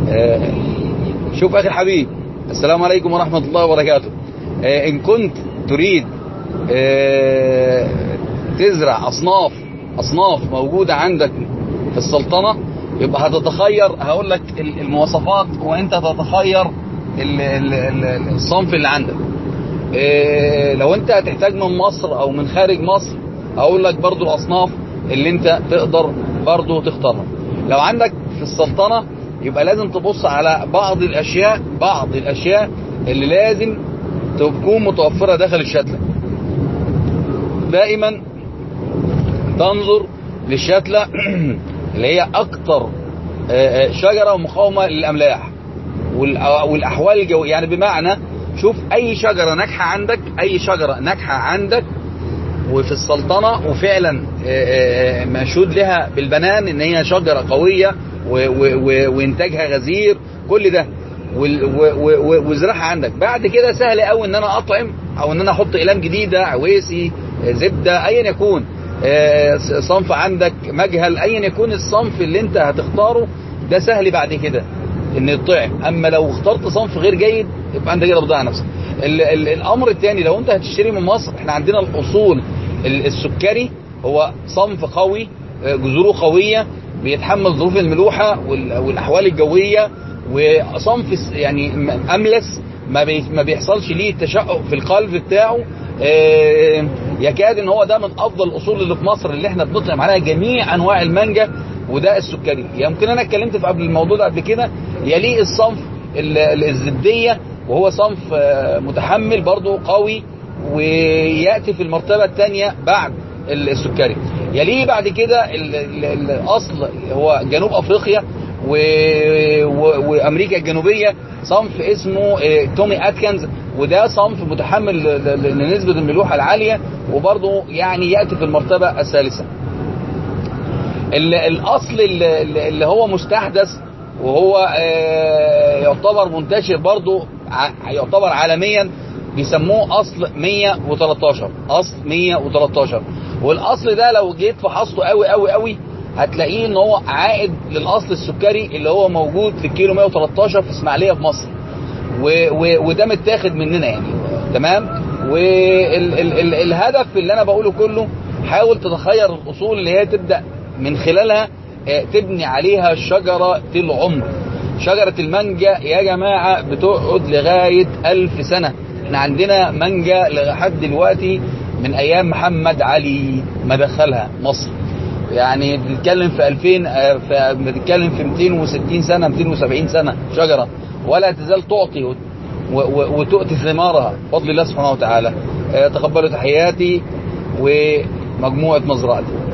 آه، شوف أخي الحبيب، السلام عليكم ورحمة الله وبركاته. إن كنت تريد تزرع أصناف موجودة عندك في السلطنة، يبقى هتتخير، هقول لك المواصفات وانت تتخير الصنف اللي عندك. لو انت هتحتاج من مصر او من خارج مصر، هقول لك برضو الاصناف اللي انت تقدر برضو تختارها. لو عندك في السلطنة يبقى لازم تبص على بعض الاشياء اللي لازم تكون متوفرة داخل الشتلة. دائما تنظر للشتلة اللي هي اكتر شجرة مقاومة للاملاح والاحوال الجوية. يعني بمعنى شوف اي شجرة ناجحة عندك وفي السلطنة وفعلا مشهود لها بالبنان ان هي شجرة قوية وانتاجها غزير، كل ده وزرعها عندك. بعد كده سهل قوي ان انا اطعم او ان انا احط اقلام جديدة، عويسي، زبدة، ايا يكون صنف عندك، مجهل، ايا يكون الصنف اللي انت هتختاره، ده سهل بعد كده ان يطعم. اما لو اخترت صنف غير جيد يبقى انت كده بتضيع نفسك. الامر الثاني، لو انت هتشتري من مصر، احنا عندنا الاصول السكري هو صنف قوي، جذوره قوية، بيتحمل ظروف الملوحة والاحوال الجوية، وصنف يعني املس، ما بيحصلش ليه تشقق في القلب بتاعه. يكاد ان هو ده من افضل الاصول اللي في مصر اللي احنا بنطعم عليها جميع انواع المانجا، وده السكري. يمكن انا اتكلمت في قبل الموضوع ده قبل كده. يليه الصنف الزبدية، وهو صنف متحمل برضو قوي، ويأتي في المرتبة الثانية بعد السكري. يليه بعد كده الاصل هو جنوب افريقيا وامريكا الجنوبية، صنف اسمه تومي اتكنز، وده صنف متحمل لنسبة الملوحة العالية، وبرضو يعني يأتي في المرتبة الثالثة. الاصل اللي هو مستحدث وهو يعتبر منتشر برضو، يعتبر عالميا، بيسموه اصل 113. والاصل ده لو جيت فحصته قوي قوي قوي هتلاقيه ان هو عائد للاصل السكري اللي هو موجود في الكيلو 113 في اسماعيليه في مصر، وده متاخد مننا يعني. تمام. والهدف اللي انا بقوله كله، حاول تتخير الاصول اللي هي تبدا من خلالها تبني عليها شجرة العمر. شجرة المانجا يا جماعة بتقعد لغاية 1000 سنة. احنا عندنا مانجا لحد دلوقتي من ايام محمد علي ما دخلها مصر، يعني بنتكلم في 2000، بنتكلم في 260 سنة 270 سنة شجرة، ولا تزال تعطي وتؤتي ثمارها بفضل الله سبحانه وتعالى. تقبلوا تحياتي ومجموعة مزرعتي.